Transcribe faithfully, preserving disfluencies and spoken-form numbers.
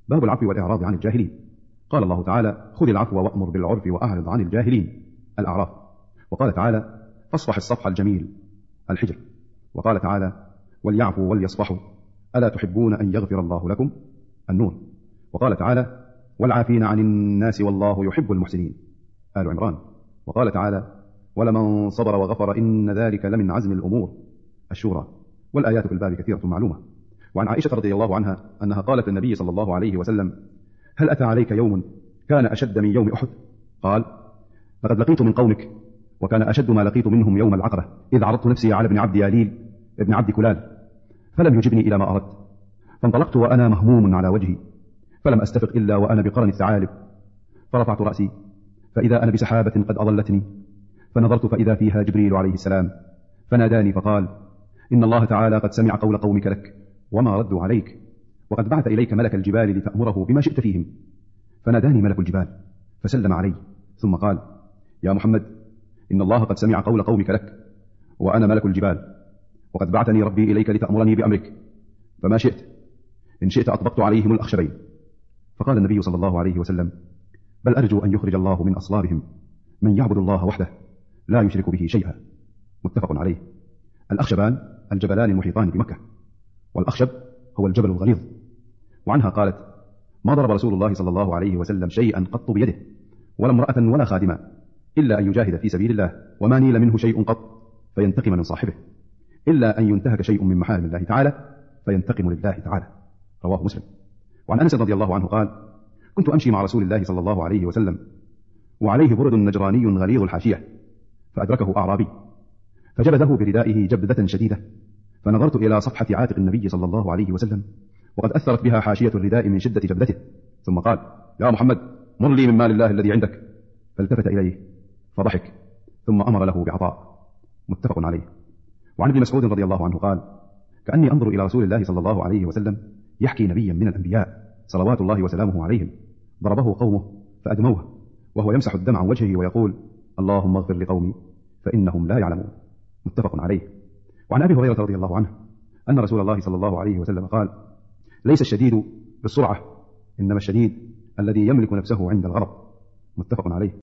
باب العفو والإعراض عن الجاهلين. قال الله تعالى: خذ العفو وأمر بالعرف وأعرض عن الجاهلين، الأعراف. وقال تعالى: فاصفح الصفح الجميل، الحجر. وقال تعالى: وليعفوا وليصفحوا ألا تحبون أن يغفر الله لكم، النور. وقال تعالى: والعافين عن الناس والله يحب المحسنين، آل عمران. وقال تعالى: ولمن صبر وغفر إن ذلك لمن عزم الأمور، الشورى. والآيات في الباب كثيرة معلومة. وعن عائشة رضي الله عنها أنها قالت للنبي صلى الله عليه وسلم: هل أتى عليك يوم كان أشد من يوم أحد؟ قال: لقد لقيت من قومك وكان أشد ما لقيت منهم يوم العقبة، إذ عرضت نفسي على ابن عبد ياليل ابن عبد كلال فلم يجبني إلى ما أردت، فانطلقت وأنا مهموم على وجهي، فلم أستفق إلا وأنا بقرن الثعالب، فرفعت رأسي فإذا أنا بسحابة قد أضلتني، فنظرت فإذا فيها جبريل عليه السلام، فناداني فقال: إن الله تعالى قد سمع قول قومك لك وما ردوا عليك، وقد بعث إليك ملك الجبال لتأمره بما شئت فيهم. فناداني ملك الجبال فسلم علي، ثم قال: يا محمد، إن الله قد سمع قول قومك لك وأنا ملك الجبال، وقد بعثني ربي إليك لتأمرني بأمرك، فما شئت، إن شئت أطبقت عليهم الأخشبين. فقال النبي صلى الله عليه وسلم: بل أرجو أن يخرج الله من أصلابهم من يعبد الله وحده لا يشرك به شيئا، متفق عليه. الأخشبان الجبلان المحيطان بمكة، والأخشب هو الجبل الغليظ. وعنها قالت: ما ضرب رسول الله صلى الله عليه وسلم شيئا قط بيده، ولا امرأة ولا خادما، إلا أن يجاهد في سبيل الله، وما نيل منه شيء قط فينتقم من صاحبه، إلا أن ينتهك شيء من محارم الله تعالى فينتقم لله تعالى، رواه مسلم. وعن أنس رضي الله عنه قال: كنت أمشي مع رسول الله صلى الله عليه وسلم وعليه برد نجراني غليظ الحاشية، فأدركه أعرابي فجبده بردائه جبدة شديدة، فنظرت إلى صفحة عاتق النبي صلى الله عليه وسلم وقد أثرت بها حاشية الرداء من شدة جبدته، ثم قال: يا محمد، مر لي من مال الله الذي عندك. فالتفت إليه فضحك، ثم أمر له بعطاء، متفق عليه. وعن ابن مسعود رضي الله عنه قال: كأني أنظر إلى رسول الله صلى الله عليه وسلم يحكي نبيا من الأنبياء صلوات الله وسلامه عليهم ضربه قومه فأدموه وهو يمسح الدم عن وجهه ويقول: اللهم اغفر لقومي فإنهم لا يعلمون، متفق عليه. وعن أبي هريرة رضي الله عنه أن رسول الله صلى الله عليه وسلم قال: ليس الشديد بالسرعة، إنما الشديد الذي يملك نفسه عند الغضب، متفق عليه.